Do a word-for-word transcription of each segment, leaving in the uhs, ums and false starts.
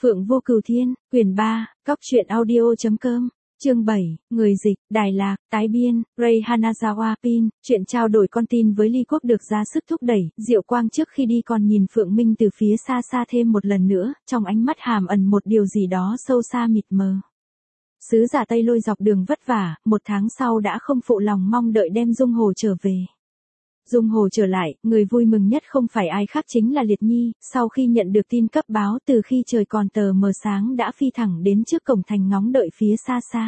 Phượng Vô Cửu Thiên, quyển ba, Cóc truyện audio chấm com, chương bảy, người dịch, Đài Lạc, tái biên, Ray Hanazawa Pin, chuyện trao đổi con tin với Ly Quốc được ra sức thúc đẩy, Diệu Quang trước khi đi còn nhìn Phượng Minh từ phía xa xa thêm một lần nữa, trong ánh mắt hàm ẩn một điều gì đó sâu xa mịt mờ. Sứ giả Tây Lôi dọc đường vất vả, một tháng sau đã không phụ lòng mong đợi đem Dung Hồ trở về. Dung Hồ trở lại, người vui mừng nhất không phải ai khác chính là Liệt Nhi, sau khi nhận được tin cấp báo từ khi trời còn tờ mờ sáng đã phi thẳng đến trước cổng thành ngóng đợi phía xa xa.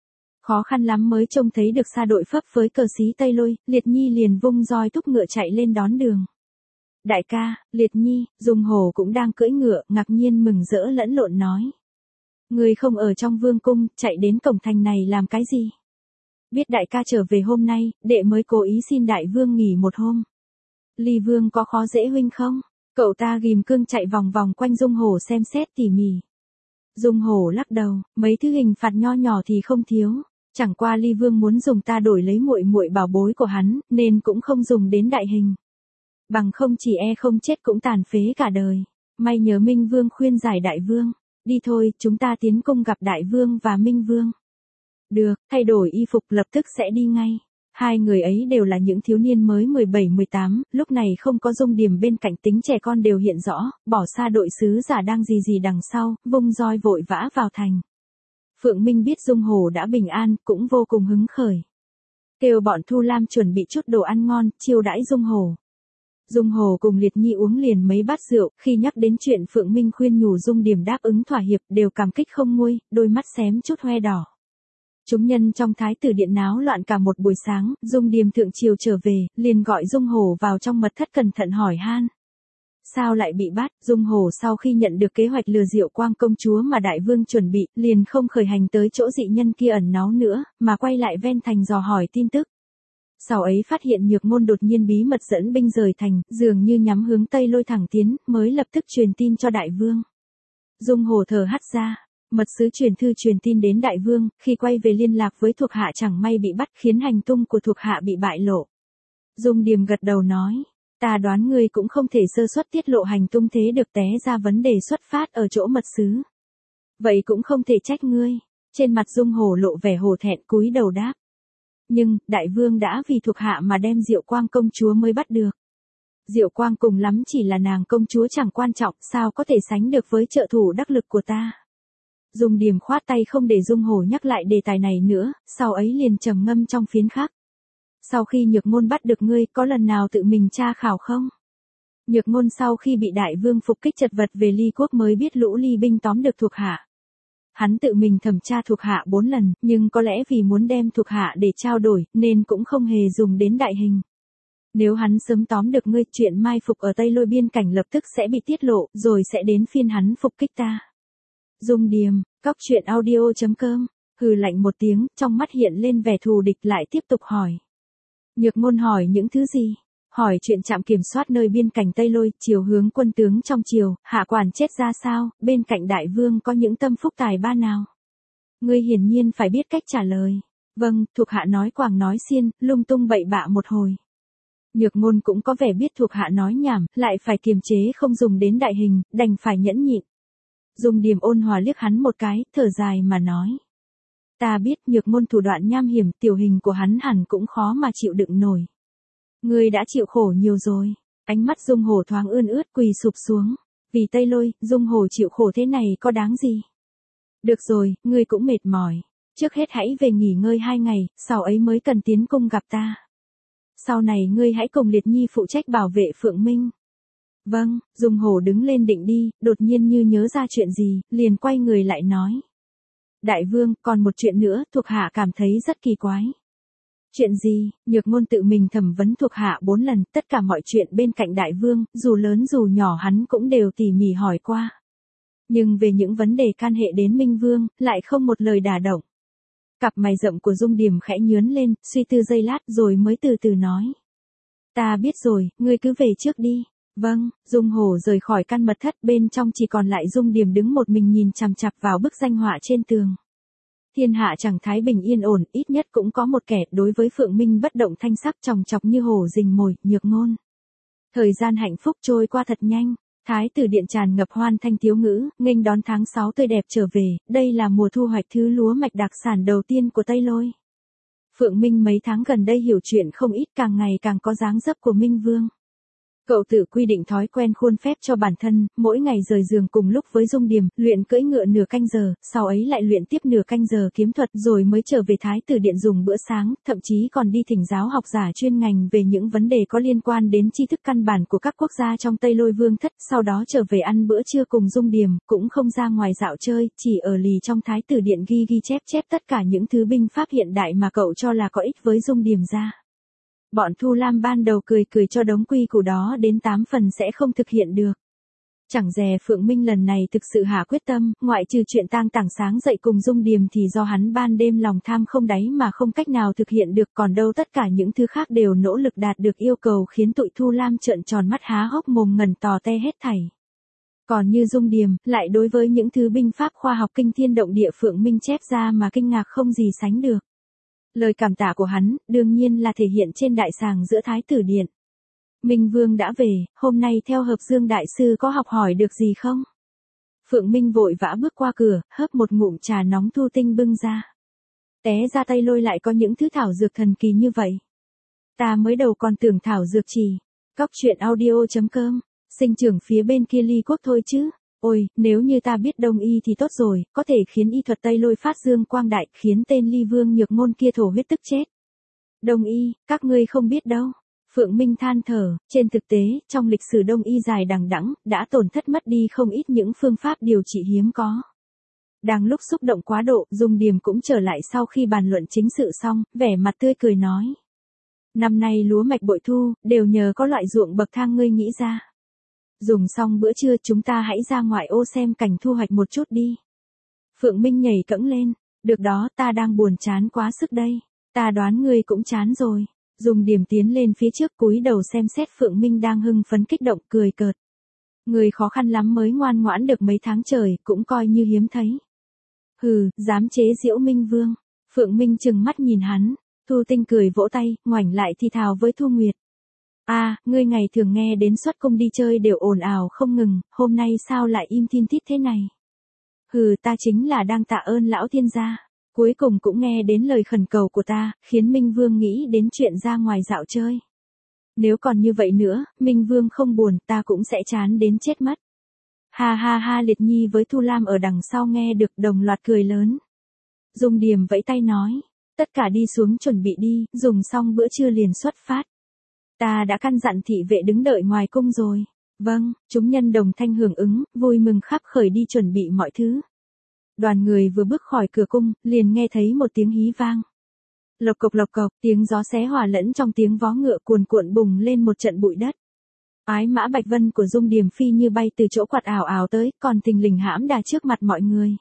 Khó khăn lắm mới trông thấy được xa đội phấp với cờ xí Tây Lôi, Liệt Nhi liền vung roi thúc ngựa chạy lên đón đường. Đại ca, Liệt Nhi, Dung Hồ cũng đang cưỡi ngựa, ngạc nhiên mừng rỡ lẫn lộn nói. Người không ở trong vương cung, chạy đến cổng thành này làm cái gì? Biết đại ca trở về hôm nay, đệ mới cố ý xin đại vương nghỉ một hôm. Ly vương có khó dễ huynh không? Cậu ta ghim cương chạy vòng vòng quanh Dung Hồ xem xét tỉ mỉ. Dung Hồ lắc đầu, mấy thứ hình phạt nho nhỏ thì không thiếu. Chẳng qua Ly vương muốn dùng ta đổi lấy muội muội bảo bối của hắn, nên cũng không dùng đến đại hình. Bằng không chỉ e không chết cũng tàn phế cả đời. May nhớ Minh vương khuyên giải đại vương. Đi thôi, chúng ta tiến cung gặp đại vương và Minh vương. Được, thay đổi y phục lập tức sẽ đi ngay. Hai người ấy đều là những thiếu niên mới mười bảy mười tám, lúc này không có Dung Điềm bên cạnh, tính trẻ con đều hiện rõ, bỏ xa đội sứ giả đang gì gì đằng sau, vung roi vội vã vào thành. Phượng Minh biết Dung Hồ đã bình an, cũng vô cùng hứng khởi. Kêu bọn Thu Lam chuẩn bị chút đồ ăn ngon, chiêu đãi Dung Hồ. Dung Hồ cùng Liệt Nhi uống liền mấy bát rượu, khi nhắc đến chuyện Phượng Minh khuyên nhủ Dung Điềm đáp ứng thỏa hiệp, đều cảm kích không nguôi, đôi mắt xém chút hoe đỏ. Chúng nhân trong thái tử điện náo loạn cả một buổi sáng, Dung Điềm thượng triều trở về, liền gọi Dung Hồ vào trong mật thất cẩn thận hỏi han. Sao lại bị bắt? Dung Hồ sau khi nhận được kế hoạch lừa Diệu Quang công chúa mà đại vương chuẩn bị, liền không khởi hành tới chỗ dị nhân kia ẩn náu nữa, mà quay lại ven thành dò hỏi tin tức. Sau ấy phát hiện Nhược Ngôn đột nhiên bí mật dẫn binh rời thành, dường như nhắm hướng Tây Lôi thẳng tiến, mới lập tức truyền tin cho đại vương. Dung Hồ thở hắt ra. Mật sứ truyền thư truyền tin đến đại vương, khi quay về liên lạc với thuộc hạ chẳng may bị bắt, khiến hành tung của thuộc hạ bị bại lộ. Dung Điềm gật đầu nói, ta đoán ngươi cũng không thể sơ suất tiết lộ hành tung thế được, té ra vấn đề xuất phát ở chỗ mật sứ. Vậy cũng không thể trách ngươi. Trên mặt Dung Hồ lộ vẻ hổ thẹn, cúi đầu đáp. Nhưng, đại vương đã vì thuộc hạ mà đem Diệu Quang công chúa mới bắt được. Diệu Quang cùng lắm chỉ là nàng công chúa chẳng quan trọng, sao có thể sánh được với trợ thủ đắc lực của ta. Dung Điềm khoát tay không để Dung Hồ nhắc lại đề tài này nữa, sau ấy liền trầm ngâm trong phiến khác. Sau khi Nhược Ngôn bắt được ngươi, có lần nào tự mình tra khảo không? Nhược Ngôn sau khi bị đại vương phục kích chật vật về Ly Quốc mới biết lũ ly binh tóm được thuộc hạ. Hắn tự mình thẩm tra thuộc hạ bốn lần, nhưng có lẽ vì muốn đem thuộc hạ để trao đổi, nên cũng không hề dùng đến đại hình. Nếu hắn sớm tóm được ngươi, chuyện mai phục ở Tây Lôi biên cảnh lập tức sẽ bị tiết lộ, rồi sẽ đến phiên hắn phục kích ta. Dung Điềm, Cóc truyện audio chấm com, hừ lạnh một tiếng, trong mắt hiện lên vẻ thù địch, lại tiếp tục hỏi. Nhược Ngôn hỏi những thứ gì? Hỏi chuyện trạm kiểm soát nơi biên cảnh Tây Lôi, chiều hướng quân tướng trong triều, hạ quản chết ra sao, bên cạnh đại vương có những tâm phúc tài ba nào? Ngươi hiển nhiên phải biết cách trả lời. Vâng, thuộc hạ nói quàng nói xiên, lung tung bậy bạ một hồi. Nhược Ngôn cũng có vẻ biết thuộc hạ nói nhảm, lại phải kiềm chế không dùng đến đại hình, đành phải nhẫn nhịn. Dung Điềm ôn hòa liếc hắn một cái, thở dài mà nói. Ta biết Nhược Ngôn thủ đoạn nham hiểm, tiểu hình của hắn hẳn cũng khó mà chịu đựng nổi. Ngươi đã chịu khổ nhiều rồi. Ánh mắt Dung Hồ thoáng ươn ướt, quỳ sụp xuống. Vì Tây Lôi, Dung Hồ chịu khổ thế này có đáng gì? Được rồi, ngươi cũng mệt mỏi. Trước hết hãy về nghỉ ngơi hai ngày, sau ấy mới cần tiến cung gặp ta. Sau này ngươi hãy cùng Liệt Nhi phụ trách bảo vệ Phượng Minh. Vâng, Dung Hồ đứng lên định đi, đột nhiên như nhớ ra chuyện gì, liền quay người lại nói. Đại vương, còn một chuyện nữa, thuộc hạ cảm thấy rất kỳ quái. Chuyện gì? Nhược Ngôn tự mình thẩm vấn thuộc hạ bốn lần, tất cả mọi chuyện bên cạnh đại vương, dù lớn dù nhỏ hắn cũng đều tỉ mỉ hỏi qua. Nhưng về những vấn đề can hệ đến Minh vương, lại không một lời đả động. Cặp mày rậm của Dung Điềm khẽ nhướn lên, suy tư giây lát rồi mới từ từ nói. Ta biết rồi, ngươi cứ về trước đi. Vâng, Dung Hồ rời khỏi căn mật thất, bên trong chỉ còn lại Dung Điềm đứng một mình nhìn chằm chằm vào bức danh họa trên tường. Thiên hạ chẳng thái bình yên ổn, ít nhất cũng có một kẻ đối với Phượng Minh bất động thanh sắc, chòng chọc như hổ rình mồi, Nhược Ngôn. Thời gian hạnh phúc trôi qua thật nhanh, Thái tử điện tràn ngập hoan thanh tiếu ngữ, nghênh đón tháng sáu tươi đẹp trở về, đây là mùa thu hoạch thứ lúa mạch đặc sản đầu tiên của Tây Lôi. Phượng Minh mấy tháng gần đây hiểu chuyện không ít, càng ngày càng có dáng dấp của Minh Vương. Cậu tự quy định thói quen khuôn phép cho bản thân, mỗi ngày rời giường cùng lúc với Dung Điềm, luyện cưỡi ngựa nửa canh giờ, sau ấy lại luyện tiếp nửa canh giờ kiếm thuật rồi mới trở về Thái tử điện dùng bữa sáng, thậm chí còn đi thỉnh giáo học giả chuyên ngành về những vấn đề có liên quan đến tri thức căn bản của các quốc gia trong Tây Lôi Vương thất, sau đó trở về ăn bữa trưa cùng Dung Điềm, cũng không ra ngoài dạo chơi, chỉ ở lì trong Thái tử điện ghi ghi chép chép tất cả những thứ binh pháp hiện đại mà cậu cho là có ích với Dung Điềm ra. Bọn Thu Lam ban đầu cười cười cho đống quy củ đó đến tám phần sẽ không thực hiện được. Chẳng dè Phượng Minh lần này thực sự hạ quyết tâm, ngoại trừ chuyện tang tảng sáng dậy cùng Dung Điềm thì do hắn ban đêm lòng tham không đáy mà không cách nào thực hiện được, còn đâu tất cả những thứ khác đều nỗ lực đạt được yêu cầu khiến tụi Thu Lam trợn tròn mắt há hốc mồm ngẩn tò te hết thảy. Còn như Dung Điềm, lại đối với những thứ binh pháp khoa học kinh thiên động địa Phượng Minh chép ra mà kinh ngạc không gì sánh được. Lời cảm tạ của hắn, đương nhiên là thể hiện trên đại sàng giữa Thái tử điện. Minh Vương đã về, hôm nay theo hợp Dương đại sư có học hỏi được gì không? Phượng Minh vội vã bước qua cửa, hớp một ngụm trà nóng Thu Tinh bưng ra. Té ra Tây Lôi lại có những thứ thảo dược thần kỳ như vậy. Ta mới đầu còn tưởng thảo dược trì. Cóc truyện audio chấm com, sinh trưởng phía bên kia Ly Quốc thôi chứ. Ôi, nếu như ta biết đông y thì tốt rồi, có thể khiến y thuật Tây Lôi phát dương quang đại, khiến tên Ly Vương nhược ngôn kia thổ huyết tức chết. Đông y, các ngươi không biết đâu. Phượng Minh than thở, trên thực tế, trong lịch sử đông y dài đằng đẵng, đã tổn thất mất đi không ít những phương pháp điều trị hiếm có. Đang lúc xúc động quá độ, Dung Điềm cũng trở lại sau khi bàn luận chính sự xong, vẻ mặt tươi cười nói. Năm nay lúa mạch bội thu, đều nhờ có loại ruộng bậc thang ngươi nghĩ ra. Dùng xong bữa trưa chúng ta hãy ra ngoại ô xem cảnh thu hoạch một chút đi. Phượng Minh nhảy cẫng lên, được đó, ta đang buồn chán quá sức đây. Ta đoán ngươi cũng chán rồi. Dung Điềm tiến lên phía trước cúi đầu xem xét Phượng Minh đang hưng phấn kích động cười cợt. Người khó khăn lắm mới ngoan ngoãn được mấy tháng trời, cũng coi như hiếm thấy. Hừ, dám chế giễu Minh Vương. Phượng Minh trừng mắt nhìn hắn, Thu Tinh cười vỗ tay, ngoảnh lại thì thào với Thu Nguyệt. A, à, ngươi ngày thường nghe đến xuất cung đi chơi đều ồn ào không ngừng, hôm nay sao lại im thin thít thế này? Hừ, ta chính là đang tạ ơn lão thiên gia. Cuối cùng cũng nghe đến lời khẩn cầu của ta, khiến Minh Vương nghĩ đến chuyện ra ngoài dạo chơi. Nếu còn như vậy nữa, Minh Vương không buồn, ta cũng sẽ chán đến chết mất. Ha ha ha, Liệt Nhi với Thu Lam ở đằng sau nghe được đồng loạt cười lớn. Dung Điềm vẫy tay nói, tất cả đi xuống chuẩn bị đi, dùng xong bữa trưa liền xuất phát. Ta đã căn dặn thị vệ đứng đợi ngoài cung rồi. Vâng, chúng nhân đồng thanh hưởng ứng, vui mừng khắp khởi đi chuẩn bị mọi thứ. Đoàn người vừa bước khỏi cửa cung, liền nghe thấy một tiếng hí vang. Lộc cộc lộc cộc, tiếng gió xé hòa lẫn trong tiếng vó ngựa cuồn cuộn bùng lên một trận bụi đất. Ái mã Bạch Vân của Dung Điềm phi như bay từ chỗ quạt ảo ảo tới, còn thình lình hãm đà trước mặt mọi người.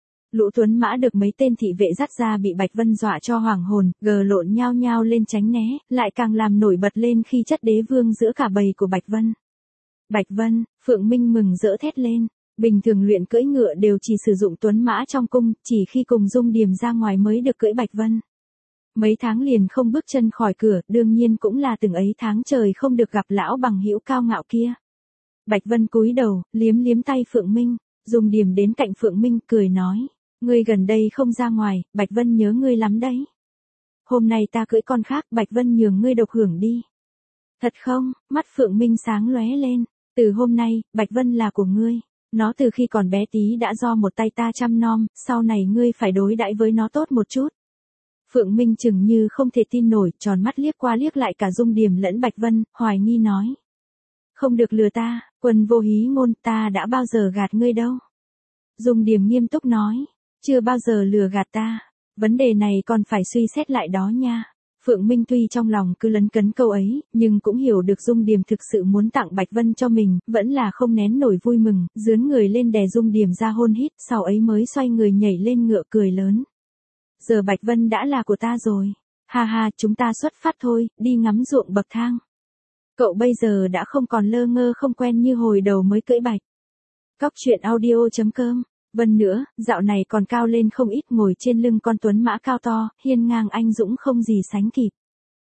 Lũ tuấn mã được mấy tên thị vệ dắt ra bị Bạch Vân dọa cho hoảng hồn, gờ lộn nhao nhao lên tránh né, lại càng làm nổi bật lên khi chất đế vương giữa cả bầy của Bạch Vân. Bạch Vân, Phượng Minh mừng rỡ thét lên. Bình thường luyện cưỡi ngựa đều chỉ sử dụng tuấn mã trong cung, chỉ khi cùng Dung Điềm ra ngoài mới được cưỡi Bạch Vân. Mấy tháng liền không bước chân khỏi cửa, đương nhiên cũng là từng ấy tháng trời không được gặp lão bằng hữu cao ngạo kia. Bạch Vân cúi đầu, liếm liếm tay Phượng Minh, Dung Điềm đến cạnh Phượng Minh cười nói, ngươi gần đây không ra ngoài, Bạch Vân nhớ ngươi lắm đấy. Hôm nay ta cưỡi con khác, Bạch Vân nhường ngươi độc hưởng đi. Thật không? Mắt Phượng Minh sáng lóe lên, từ hôm nay, Bạch Vân là của ngươi. Nó từ khi còn bé tí đã do một tay ta chăm nom, sau này ngươi phải đối đãi với nó tốt một chút. Phượng Minh chừng như không thể tin nổi, tròn mắt liếc qua liếc lại cả Dung Điềm lẫn Bạch Vân, hoài nghi nói. Không được lừa ta, Quần vô hí ngôn, ta đã bao giờ gạt ngươi đâu. Dung Điềm nghiêm túc nói, chưa bao giờ lừa gạt ta, vấn đề này còn phải suy xét lại đó nha. Phượng Minh tuy trong lòng cứ lấn cấn câu ấy, nhưng cũng hiểu được Dung Điềm thực sự muốn tặng Bạch Vân cho mình, vẫn là không nén nổi vui mừng, dướn người lên đè Dung Điềm ra hôn hít, sau ấy mới xoay người nhảy lên ngựa cười lớn. Giờ Bạch Vân đã là của ta rồi. Ha ha, chúng ta xuất phát thôi, đi ngắm ruộng bậc thang. Cậu bây giờ đã không còn lơ ngơ không quen như hồi đầu mới cưỡi bạch. Cóc truyện audio chấm com. Vân nữa, dạo này còn cao lên không ít, ngồi trên lưng con tuấn mã cao to, hiên ngang anh dũng không gì sánh kịp.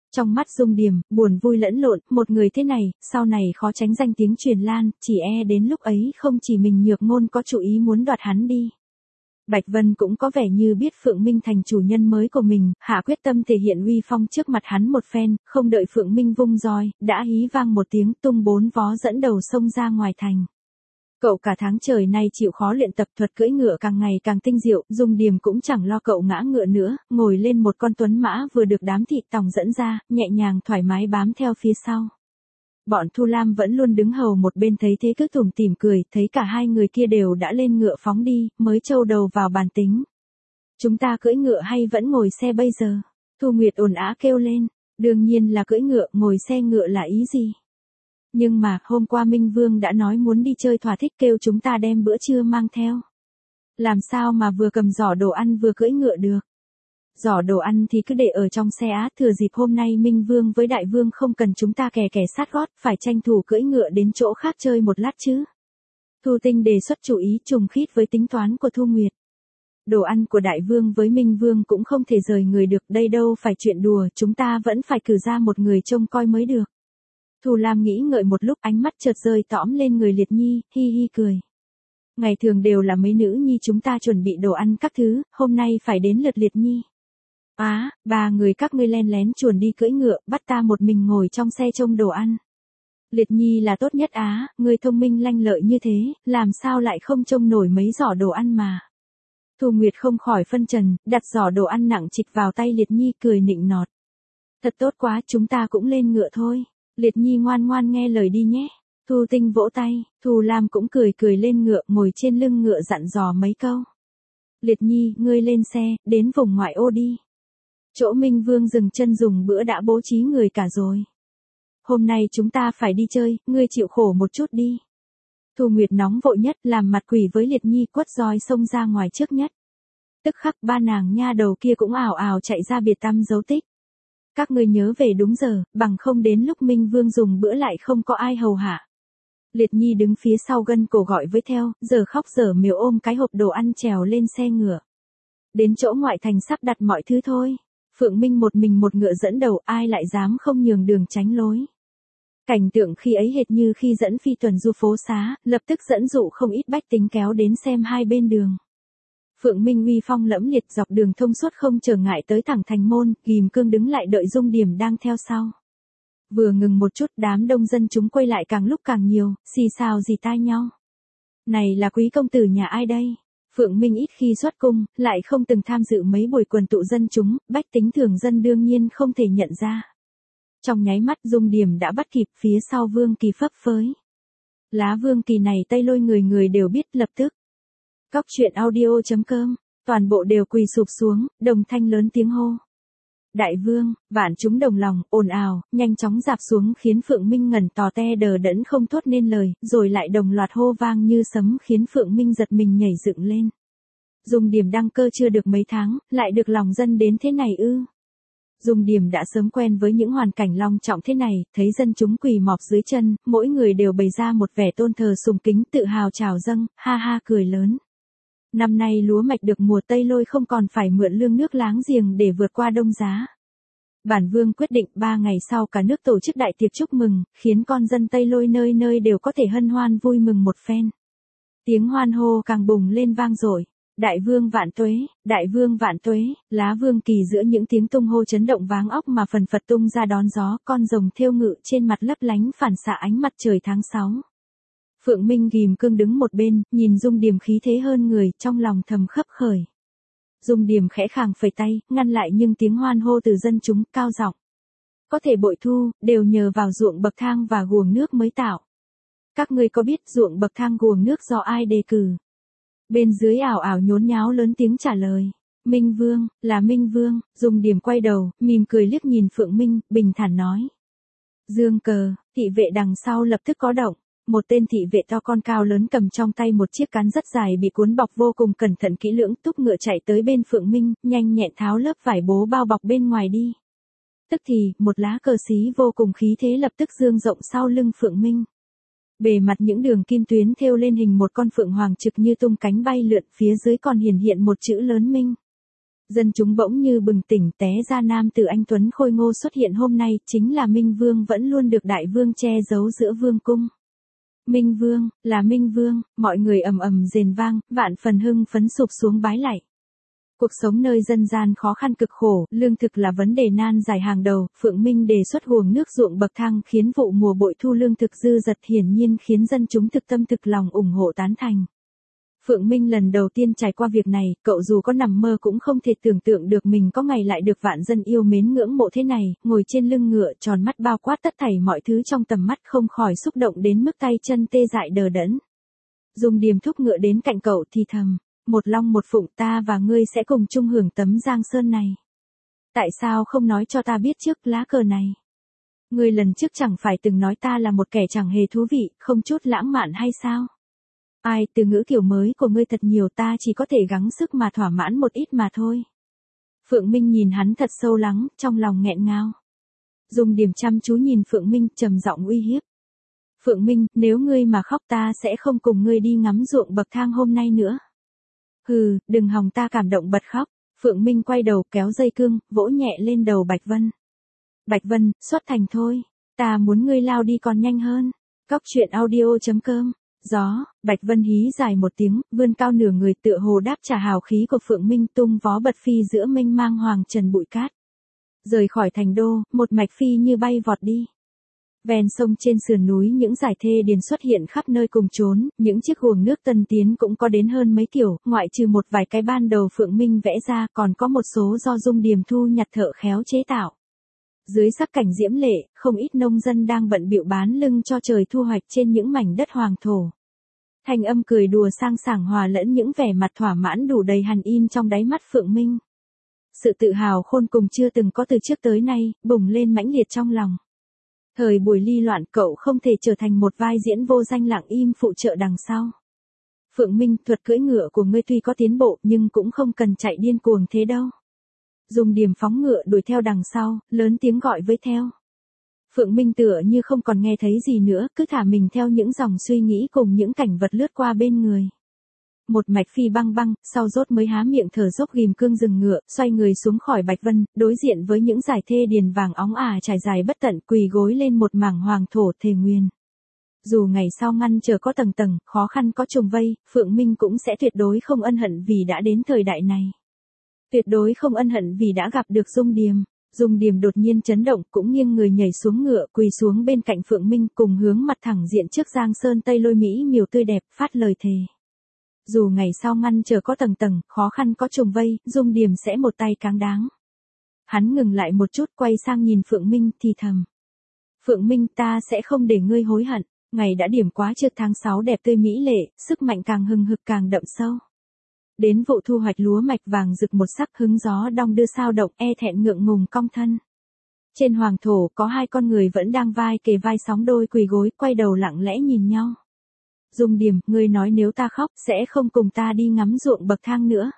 Trong mắt Dung Điềm, buồn vui lẫn lộn, một người thế này, sau này khó tránh danh tiếng truyền lan, chỉ e đến lúc ấy không chỉ mình Nhược Ngôn có chủ ý muốn đoạt hắn đi. Bạch Vân cũng có vẻ như biết Phượng Minh thành chủ nhân mới của mình, hạ quyết tâm thể hiện uy phong trước mặt hắn một phen, không đợi Phượng Minh vung roi, đã hí vang một tiếng tung bốn vó dẫn đầu sông ra ngoài thành. Cậu cả tháng trời nay chịu khó luyện tập thuật cưỡi ngựa càng ngày càng tinh diệu, Dung Điềm cũng chẳng lo cậu ngã ngựa nữa, ngồi lên một con tuấn mã vừa được đám thị tòng dẫn ra, nhẹ nhàng thoải mái bám theo phía sau. Bọn Thu Lam vẫn luôn đứng hầu một bên thấy thế cứ tủm tỉm cười, thấy cả hai người kia đều đã lên ngựa phóng đi, mới trâu đầu vào bàn tính. Chúng ta cưỡi ngựa hay vẫn ngồi xe bây giờ? Thu Nguyệt ồn ào kêu lên, đương nhiên là cưỡi ngựa, ngồi xe ngựa là ý gì? Nhưng mà, hôm qua Minh Vương đã nói muốn đi chơi thỏa thích kêu chúng ta đem bữa trưa mang theo. Làm sao mà vừa cầm giỏ đồ ăn vừa cưỡi ngựa được? Giỏ đồ ăn thì cứ để ở trong xe á, thừa dịp hôm nay Minh Vương với Đại Vương không cần chúng ta kè kè sát gót, phải tranh thủ cưỡi ngựa đến chỗ khác chơi một lát chứ. Thu Tinh đề xuất chủ ý trùng khít với tính toán của Thu Nguyệt. Đồ ăn của Đại Vương với Minh Vương cũng không thể rời người được, đây đâu phải chuyện đùa, chúng ta vẫn phải cử ra một người trông coi mới được. Thu Lam nghĩ ngợi một lúc, ánh mắt chợt rơi tõm lên người Liệt Nhi, hi hi cười. Ngày thường đều là mấy nữ nhi chúng ta chuẩn bị đồ ăn các thứ, hôm nay phải đến lượt Liệt Nhi. Á, à, ba người các ngươi len lén chuồn đi cưỡi ngựa, bắt ta một mình ngồi trong xe trông đồ ăn. Liệt Nhi là tốt nhất á, ngươi thông minh lanh lợi như thế, làm sao lại không trông nổi mấy giỏ đồ ăn mà. Thu Nguyệt không khỏi phân trần, đặt giỏ đồ ăn nặng trịch vào tay Liệt Nhi cười nịnh nọt. Thật tốt quá, chúng ta cũng lên ngựa thôi. Liệt Nhi ngoan ngoan nghe lời đi nhé. Thu Tinh vỗ tay, Thu Lam cũng cười cười lên ngựa, ngồi trên lưng ngựa dặn dò mấy câu. Liệt Nhi, ngươi lên xe, đến vùng ngoại ô đi. Chỗ Minh Vương dừng chân dùng bữa đã bố trí người cả rồi. Hôm nay chúng ta phải đi chơi, ngươi chịu khổ một chút đi. Thu Nguyệt nóng vội nhất, làm mặt quỷ với Liệt Nhi, quất roi xông ra ngoài trước nhất. Tức khắc ba nàng nha đầu kia cũng ảo ảo chạy ra biệt tăm dấu tích. Các ngươi nhớ về đúng giờ, bằng không đến lúc Minh Vương dùng bữa lại không có ai hầu hạ. Liệt Nhi đứng phía sau gân cổ gọi với theo, giờ khóc giờ miều ôm cái hộp đồ ăn trèo lên xe ngựa. Đến chỗ ngoại thành sắp đặt mọi thứ thôi. Phượng Minh một mình một ngựa dẫn đầu, ai lại dám không nhường đường tránh lối. Cảnh tượng khi ấy hệt như khi dẫn phi tuần du phố xá, lập tức dẫn dụ không ít bách tính kéo đến xem hai bên đường. Phượng Minh uy phong lẫm liệt dọc đường thông suốt không trở ngại tới thẳng thành môn, ghim cương đứng lại đợi Dung Điềm đang theo sau. Vừa ngừng một chút, đám đông dân chúng quay lại càng lúc càng nhiều, xì xào rì tai nhau. Này là quý công tử nhà ai đây? Phượng Minh ít khi xuất cung, lại không từng tham dự mấy buổi quần tụ dân chúng, bách tính thường dân đương nhiên không thể nhận ra. Trong nháy mắt Dung Điềm đã bắt kịp phía sau Vương Kỳ phấp phới. Lá Vương Kỳ này Tây Lôi người người đều biết lập tức. Cóc truyện audio chấm com, toàn bộ đều quỳ sụp xuống, đồng thanh lớn tiếng hô. Đại Vương, vạn chúng đồng lòng, ồn ào, nhanh chóng dạp xuống khiến Phượng Minh ngẩn tò te đờ đẫn không thốt nên lời, rồi lại đồng loạt hô vang như sấm khiến Phượng Minh giật mình nhảy dựng lên. Dung Điềm đăng cơ chưa được mấy tháng, lại được lòng dân đến thế này ư? Dung Điềm đã sớm quen với những hoàn cảnh long trọng thế này, thấy dân chúng quỳ mọp dưới chân, mỗi người đều bày ra một vẻ tôn thờ sùng kính tự hào chào dâng, ha ha cười lớn. Năm nay lúa mạch được mùa Tây Lôi không còn phải mượn lương nước láng giềng để vượt qua đông giá. Bản Vương quyết định ba ngày sau cả nước tổ chức đại tiệc chúc mừng, khiến con dân Tây Lôi nơi nơi đều có thể hân hoan vui mừng một phen. Tiếng hoan hô càng bùng lên vang dội. Đại Vương vạn tuế, Đại Vương vạn tuế, lá Vương Kỳ giữa những tiếng tung hô chấn động váng óc mà phần phật tung ra đón gió, con rồng thêu ngự trên mặt lấp lánh phản xạ ánh mặt trời tháng sáu. Phượng Minh ghim cương đứng một bên, nhìn Dung Điềm khí thế hơn người, trong lòng thầm khấp khởi. Dung Điềm khẽ khàng phẩy tay, ngăn lại nhưng tiếng hoan hô từ dân chúng cao giọng. Có thể bội thu, đều nhờ vào ruộng bậc thang và guồng nước mới tạo. Các ngươi có biết ruộng bậc thang guồng nước do ai đề cử? Bên dưới ảo ảo nhốn nháo lớn tiếng trả lời. Minh Vương, là Minh Vương. Dung Điềm quay đầu, mỉm cười liếc nhìn Phượng Minh, bình thản nói. Dương cờ, thị vệ đằng sau lập tức có động. Một tên thị vệ to con cao lớn cầm trong tay một chiếc cán rất dài bị cuốn bọc vô cùng cẩn thận kỹ lưỡng, túc ngựa chạy tới bên Phượng Minh, nhanh nhẹn tháo lớp vải bố bao bọc bên ngoài đi. Tức thì, một lá cờ xí vô cùng khí thế lập tức dương rộng sau lưng Phượng Minh. Bề mặt những đường kim tuyến thêu lên hình một con phượng hoàng trực như tung cánh bay lượn, phía dưới còn hiển hiện một chữ lớn Minh. Dân chúng bỗng như bừng tỉnh, té ra nam tử anh tuấn khôi ngô xuất hiện hôm nay chính là Minh Vương, vẫn luôn được đại vương che giấu giữa vương cung. Minh Vương, là Minh Vương, mọi người ầm ầm rền vang, vạn phần hưng phấn sụp xuống bái lạy. Cuộc sống nơi dân gian khó khăn cực khổ, lương thực là vấn đề nan giải hàng đầu, Phượng Minh đề xuất guồng nước ruộng bậc thang khiến vụ mùa bội thu lương thực dư dật, hiển nhiên khiến dân chúng thực tâm thực lòng ủng hộ tán thành. Phượng Minh lần đầu tiên trải qua việc này, cậu dù có nằm mơ cũng không thể tưởng tượng được mình có ngày lại được vạn dân yêu mến ngưỡng mộ thế này, ngồi trên lưng ngựa tròn mắt bao quát tất thảy mọi thứ trong tầm mắt, không khỏi xúc động đến mức tay chân tê dại đờ đẫn. Dung Điềm thúc ngựa đến cạnh cậu thì thầm, một long một phụng, ta và ngươi sẽ cùng chung hưởng tấm giang sơn này. Tại sao không nói cho ta biết trước lá cờ này? Ngươi lần trước chẳng phải từng nói ta là một kẻ chẳng hề thú vị, không chút lãng mạn hay sao? Ai, từ ngữ kiểu mới của ngươi thật nhiều, ta chỉ có thể gắng sức mà thỏa mãn một ít mà thôi. Phượng Minh nhìn hắn thật sâu lắng, trong lòng nghẹn ngào. Dung Điềm chăm chú nhìn Phượng Minh, trầm giọng uy hiếp. Phượng Minh, nếu ngươi mà khóc ta sẽ không cùng ngươi đi ngắm ruộng bậc thang hôm nay nữa. Hừ, đừng hòng ta cảm động bật khóc. Phượng Minh quay đầu kéo dây cương, vỗ nhẹ lên đầu Bạch Vân. Bạch Vân, xuất thành thôi. Ta muốn ngươi lao đi còn nhanh hơn. Cóc truyện audio chấm com. Gió, Bạch Vân hí dài một tiếng, vươn cao nửa người tựa hồ đáp trả hào khí của Phượng Minh, tung vó bật phi giữa mênh mang hoàng trần bụi cát. Rời khỏi thành đô, một mạch phi như bay vọt đi. Ven sông trên sườn núi những dải thê điền xuất hiện khắp nơi cùng chốn, những chiếc guồng nước tân tiến cũng có đến hơn mấy kiểu, ngoại trừ một vài cái ban đầu Phượng Minh vẽ ra, còn có một số do Dung Điềm thu nhặt thợ khéo chế tạo. Dưới sắc cảnh diễm lệ, không ít nông dân đang bận bịu bán lưng cho trời thu hoạch trên những mảnh đất hoàng thổ. Thanh âm cười đùa sang sảng hòa lẫn những vẻ mặt thỏa mãn đủ đầy hằn in trong đáy mắt Phượng Minh. Sự tự hào khôn cùng chưa từng có từ trước tới nay, bùng lên mãnh liệt trong lòng. Thời buổi ly loạn cậu không thể trở thành một vai diễn vô danh lặng im phụ trợ đằng sau. Phượng Minh, thuật cưỡi ngựa của ngươi tuy có tiến bộ nhưng cũng không cần chạy điên cuồng thế đâu. Dung Điềm phóng ngựa đuổi theo đằng sau, lớn tiếng gọi với theo. Phượng Minh tựa như không còn nghe thấy gì nữa, cứ thả mình theo những dòng suy nghĩ cùng những cảnh vật lướt qua bên người. Một mạch phi băng băng, sau rốt mới há miệng thở dốc ghim cương dừng ngựa, xoay người xuống khỏi Bạch Vân, đối diện với những dải thê điền vàng óng ả trải dài bất tận, quỳ gối lên một mảng hoàng thổ thề nguyên. Dù ngày sau ngăn trở có tầng tầng, khó khăn có trùng vây, Phượng Minh cũng sẽ tuyệt đối không ân hận vì đã đến thời đại này. Tuyệt đối không ân hận vì đã gặp được Dung Điềm. Dung Điềm đột nhiên chấn động, cũng nghiêng người nhảy xuống ngựa, quỳ xuống bên cạnh Phượng Minh, cùng hướng mặt thẳng diện trước Giang Sơn Tây Lôi Mỹ miều tươi đẹp, phát lời thề. Dù ngày sau ngăn trở có tầng tầng, khó khăn có trùng vây, Dung Điềm sẽ một tay cáng đáng. Hắn ngừng lại một chút, quay sang nhìn Phượng Minh thì thầm. Phượng Minh, ta sẽ không để ngươi hối hận, ngày đã điểm quá trượt tháng sáu đẹp tươi mỹ lệ, sức mạnh càng hừng hực càng đậm sâu. Đến vụ thu hoạch lúa mạch vàng rực một sắc, hứng gió đong đưa sao động, e thẹn ngượng ngùng cong thân. Trên hoàng thổ có hai con người vẫn đang vai kề vai sóng đôi quỳ gối, quay đầu lặng lẽ nhìn nhau. Dung Điềm, ngươi nói nếu ta khóc, sẽ không cùng ta đi ngắm ruộng bậc thang nữa.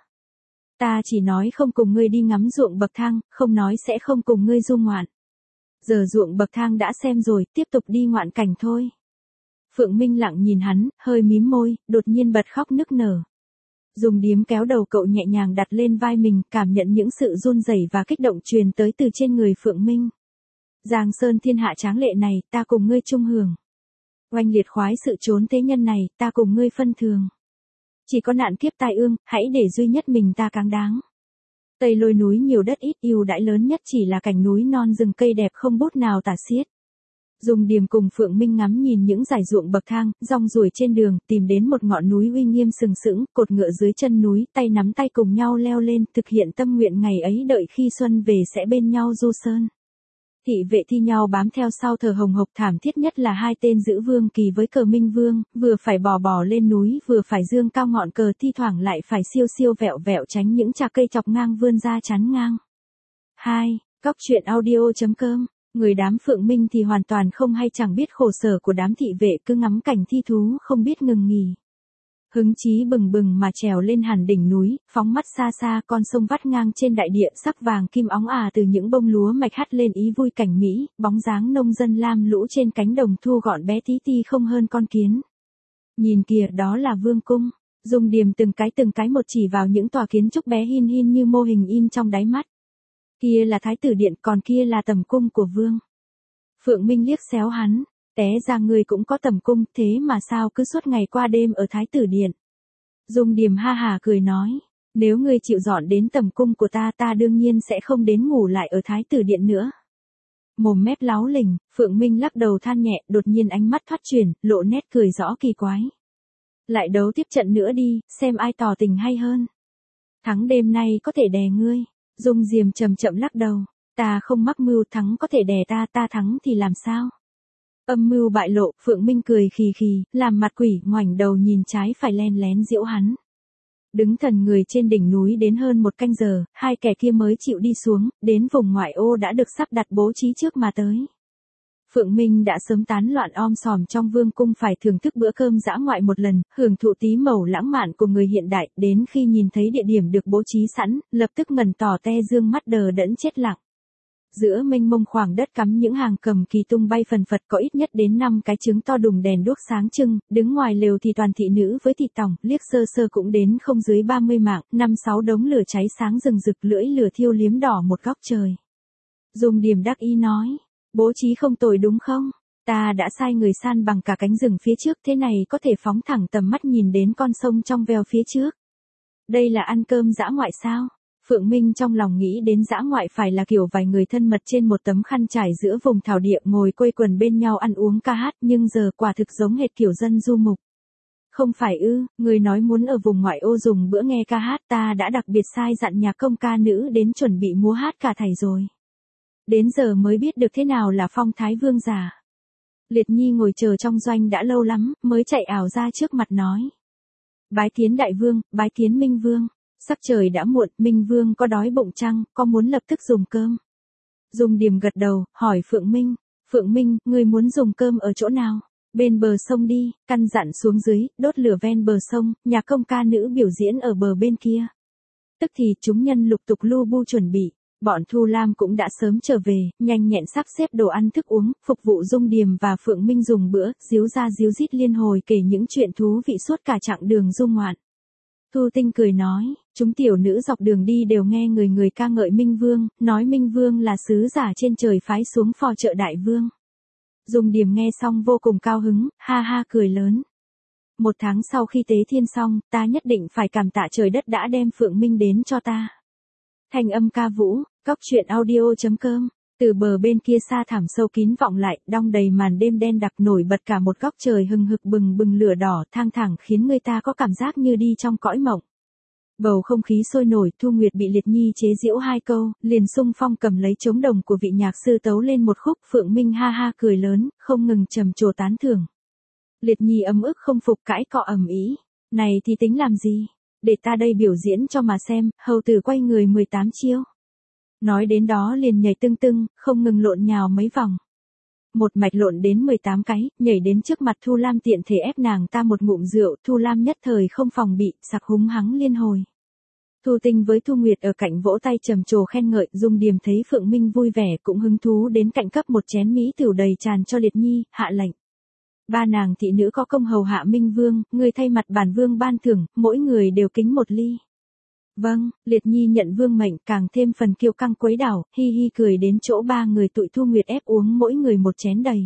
Ta chỉ nói không cùng ngươi đi ngắm ruộng bậc thang, không nói sẽ không cùng ngươi du ngoạn. Giờ ruộng bậc thang đã xem rồi, tiếp tục đi ngoạn cảnh thôi. Phượng Minh lặng nhìn hắn, hơi mím môi, đột nhiên bật khóc nức nở. Dung Điềm kéo đầu cậu nhẹ nhàng đặt lên vai mình, cảm nhận những sự run rẩy và kích động truyền tới từ trên người Phượng Minh. Giang Sơn thiên hạ tráng lệ này, ta cùng ngươi chung hưởng. Oanh liệt khoái sự trốn thế nhân này, ta cùng ngươi phân thường. Chỉ có nạn kiếp tai ương, hãy để duy nhất mình ta cáng đáng. Tây Lôi núi nhiều đất ít, ưu đãi lớn nhất chỉ là cảnh núi non rừng cây đẹp không bút nào tả xiết. Dung Điềm cùng Phượng Minh ngắm nhìn những dải ruộng bậc thang, rong ruổi trên đường, tìm đến một ngọn núi uy nghiêm sừng sững, cột ngựa dưới chân núi, tay nắm tay cùng nhau leo lên, thực hiện tâm nguyện ngày ấy đợi khi xuân về sẽ bên nhau du sơn. Thị vệ thi nhau bám theo sau thờ hồng hộc, thảm thiết nhất là hai tên giữ vương kỳ với cờ Minh Vương, vừa phải bò bò lên núi, vừa phải dương cao ngọn cờ, thi thoảng lại phải siêu siêu vẹo vẹo tránh những chạc cây chọc ngang vươn ra chắn ngang. hai. Cóc truyện audio chấm com. Người đám Phượng Minh thì hoàn toàn không hay chẳng biết khổ sở của đám thị vệ, cứ ngắm cảnh thi thú không biết ngừng nghỉ. Hứng chí bừng bừng mà trèo lên hẳn đỉnh núi, phóng mắt xa xa con sông vắt ngang trên đại địa, sắc vàng kim óng ả từ những bông lúa mạch hắt lên ý vui cảnh mỹ, bóng dáng nông dân lam lũ trên cánh đồng thu gọn bé tí ti không hơn con kiến. Nhìn kìa, đó là vương cung. Dung Điềm từng cái từng cái một chỉ vào những tòa kiến trúc bé hin hin như mô hình in trong đáy mắt. Kia là Thái tử điện, còn kia là tầm cung của vương. Phượng Minh liếc xéo hắn, té ra ngươi cũng có tầm cung, thế mà sao cứ suốt ngày qua đêm ở Thái tử điện. Dung Điềm ha hà cười nói, nếu ngươi chịu dọn đến tầm cung của ta, ta đương nhiên sẽ không đến ngủ lại ở Thái tử điện nữa. Mồm mép láo lình, Phượng Minh lắc đầu than nhẹ, đột nhiên ánh mắt thoát chuyển, lộ nét cười rõ kỳ quái. Lại đấu tiếp trận nữa đi, xem ai tỏ tình hay hơn. Thắng đêm nay có thể đè ngươi. Dung Diềm chậm chậm lắc đầu, ta không mắc mưu, thắng có thể đè ta, ta thắng thì làm sao? Âm mưu bại lộ, Phượng Minh cười khì khì, làm mặt quỷ, ngoảnh đầu nhìn trái phải len lén giễu hắn. Đứng thần người trên đỉnh núi đến hơn một canh giờ, hai kẻ kia mới chịu đi xuống, đến vùng ngoại ô đã được sắp đặt bố trí trước mà tới. Phượng Minh đã sớm tán loạn om sòm trong vương cung, phải thưởng thức bữa cơm dã ngoại một lần, hưởng thụ tí màu lãng mạn của người hiện đại, đến khi nhìn thấy địa điểm được bố trí sẵn, lập tức ngần tỏ te dương mắt đờ đẫn chết lặng. Giữa mênh mông khoảng đất cắm những hàng cầm kỳ tung bay phần phật, có ít nhất đến năm cái trứng to đùng đèn đuốc sáng trưng, đứng ngoài lều thì toàn thị nữ với thịt tòng, liếc sơ sơ cũng đến không dưới ba mươi mạng, năm sáu đống lửa cháy sáng rừng rực, lưỡi lửa thiêu liếm đỏ một góc trời. Dung Điềm đắc ý nói, bố trí không tồi đúng không? Ta đã sai người san bằng cả cánh rừng phía trước, thế này có thể phóng thẳng tầm mắt nhìn đến con sông trong veo phía trước. Đây là ăn cơm dã ngoại sao? Phượng Minh trong lòng nghĩ đến dã ngoại phải là kiểu vài người thân mật trên một tấm khăn trải giữa vùng thảo địa ngồi quây quần bên nhau ăn uống ca hát, nhưng giờ quả thực giống hệt kiểu dân du mục. Không phải ư, người nói muốn ở vùng ngoại ô dùng bữa nghe ca hát, ta đã đặc biệt sai dặn nhạc công ca nữ đến chuẩn bị múa hát cả thảy rồi. Đến giờ mới biết được thế nào là phong thái vương giả. Liệt Nhi ngồi chờ trong doanh đã lâu lắm, mới chạy ảo ra trước mặt nói. Bái kiến đại vương, bái kiến Minh Vương. Sắc trời đã muộn, Minh Vương có đói bụng chăng, có muốn lập tức dùng cơm? Dung Điềm gật đầu, hỏi Phượng Minh. Phượng Minh, ngươi muốn dùng cơm ở chỗ nào? Bên bờ sông đi, căn dặn xuống dưới, đốt lửa ven bờ sông, nhạc công ca nữ biểu diễn ở bờ bên kia. Tức thì chúng nhân lục tục lu bu chuẩn bị. Bọn Thu Lam cũng đã sớm trở về, nhanh nhẹn sắp xếp đồ ăn thức uống, phục vụ Dung Điềm và Phượng Minh dùng bữa, díu ra díu dít liên hồi kể những chuyện thú vị suốt cả chặng đường du ngoạn. Thu Tinh cười nói, chúng tiểu nữ dọc đường đi đều nghe người người ca ngợi Minh Vương, nói Minh Vương là sứ giả trên trời phái xuống phò trợ đại vương. Dung Điềm nghe xong vô cùng cao hứng, ha ha cười lớn. Một tháng sau khi tế thiên xong, ta nhất định phải cảm tạ trời đất đã đem Phượng Minh đến cho ta. Thanh âm ca vũ, cóc truyện audio chấm com. Từ bờ bên kia xa thẳm sâu kín vọng lại, đong đầy màn đêm đen đặc, nổi bật cả một góc trời hừng hực bừng bừng lửa đỏ thang thẳng, khiến người ta có cảm giác như đi trong cõi mộng. Bầu không khí sôi nổi, Thu Nguyệt bị Liệt Nhi chế giễu hai câu, liền xung phong cầm lấy trống đồng của vị nhạc sư tấu lên một khúc. Phượng Minh ha ha cười lớn, không ngừng trầm trồ tán thưởng. Liệt Nhi ấm ức không phục, cãi cọ ầm ĩ. Này thì tính làm gì? Để ta đây biểu diễn cho mà xem. Hầu tử quay người mười tám chiêu. Nói đến đó liền nhảy tưng tưng, không ngừng lộn nhào mấy vòng. Một mạch lộn đến mười tám cái, nhảy đến trước mặt Thu Lam tiện thể ép nàng ta một ngụm rượu. Thu Lam nhất thời không phòng bị, sặc húng hắng liên hồi. Thu Tinh với Thu Nguyệt ở cạnh vỗ tay trầm trồ khen ngợi. Dung Điềm thấy Phượng Minh vui vẻ cũng hứng thú đến cạnh cấp một chén mỹ tửu đầy tràn cho Liệt Nhi, hạ lệnh. Ba nàng thị nữ có công hầu hạ Minh Vương, người thay mặt bản vương ban thưởng, mỗi người đều kính một ly. Vâng, Liệt Nhi nhận vương mệnh, càng thêm phần kiêu căng quấy đảo, hi hi cười đến chỗ ba người tụi Thu Nguyệt ép uống mỗi người một chén đầy.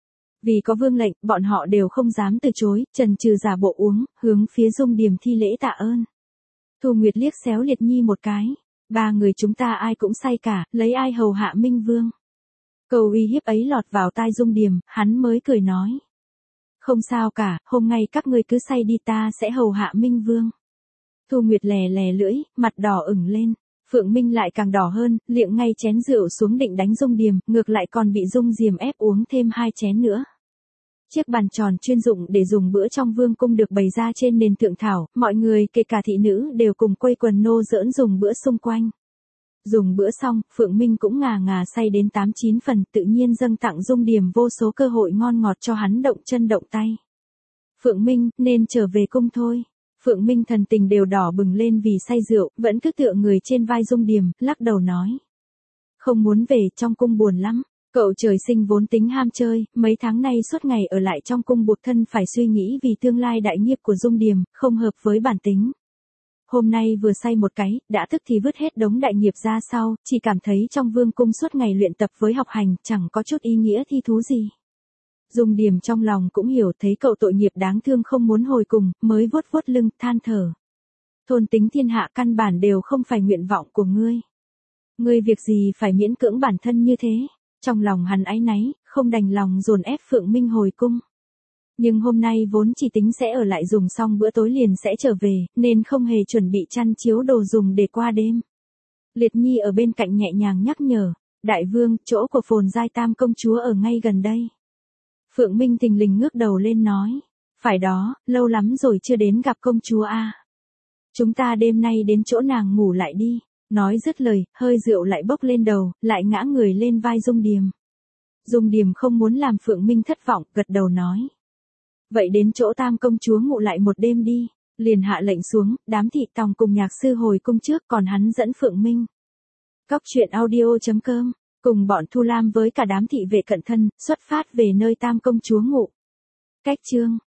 Vì có vương lệnh, bọn họ đều không dám từ chối, trần trừ giả bộ uống, hướng phía Dung Điềm thi lễ tạ ơn. Thu Nguyệt liếc xéo Liệt Nhi một cái, ba người chúng ta ai cũng say cả, lấy ai hầu hạ Minh Vương. Câu uy hiếp ấy lọt vào tai Dung Điềm, hắn mới cười nói. Không sao cả, hôm nay các ngươi cứ say đi, ta sẽ hầu hạ Minh Vương. Thu Nguyệt lè lè lưỡi, mặt đỏ ửng lên. Phượng Minh lại càng đỏ hơn, liệng ngay chén rượu xuống định đánh Dung Điềm, ngược lại còn bị Dung Diềm ép uống thêm hai chén nữa. Chiếc bàn tròn chuyên dụng để dùng bữa trong vương cung được bày ra trên nền thượng thảo, mọi người kể cả thị nữ đều cùng quây quần nô giỡn dùng bữa xung quanh. Dùng bữa xong, Phượng Minh cũng ngà ngà say đến tám chín phần, tự nhiên dâng tặng Dung Điềm vô số cơ hội ngon ngọt cho hắn động chân động tay. Phượng Minh, nên trở về cung thôi. Phượng Minh thần tình đều đỏ bừng lên vì say rượu, vẫn cứ tựa người trên vai Dung Điềm, lắc đầu nói. Không muốn về, trong cung buồn lắm. Cậu trời sinh vốn tính ham chơi, mấy tháng nay suốt ngày ở lại trong cung buộc thân phải suy nghĩ vì tương lai đại nghiệp của Dung Điềm, không hợp với bản tính. Hôm nay vừa say một cái, đã tức thì vứt hết đống đại nghiệp ra sau, chỉ cảm thấy trong vương cung suốt ngày luyện tập với học hành, chẳng có chút ý nghĩa thi thú gì. Dung Điềm trong lòng cũng hiểu thấy cậu tội nghiệp đáng thương không muốn hồi cùng, mới vuốt vuốt lưng, than thở. Thôn tính thiên hạ căn bản đều không phải nguyện vọng của ngươi. Ngươi việc gì phải miễn cưỡng bản thân như thế? Trong lòng hắn áy náy, không đành lòng dồn ép Phượng Minh hồi cung. Nhưng hôm nay vốn chỉ tính sẽ ở lại dùng xong bữa tối liền sẽ trở về, nên không hề chuẩn bị chăn chiếu đồ dùng để qua đêm. Liệt Nhi ở bên cạnh nhẹ nhàng nhắc nhở, đại vương, chỗ của Phồn Giai Tam công chúa ở ngay gần đây. Phượng Minh thình lình ngước đầu lên nói, phải đó, lâu lắm rồi chưa đến gặp công chúa a. À. Chúng ta đêm nay đến chỗ nàng ngủ lại đi. Nói dứt lời, hơi rượu lại bốc lên đầu, lại ngã người lên vai Dung Điềm. Dung Điềm không muốn làm Phượng Minh thất vọng, gật đầu nói. Vậy đến chỗ Tam công chúa ngủ lại một đêm đi, liền hạ lệnh xuống, đám thị tòng cùng nhạc sư hồi cung trước còn hắn dẫn Phượng Minh. Cóc truyện audio chấm com, cùng bọn Thu Lam với cả đám thị vệ cận thân, xuất phát về nơi Tam công chúa ngủ. Cách chương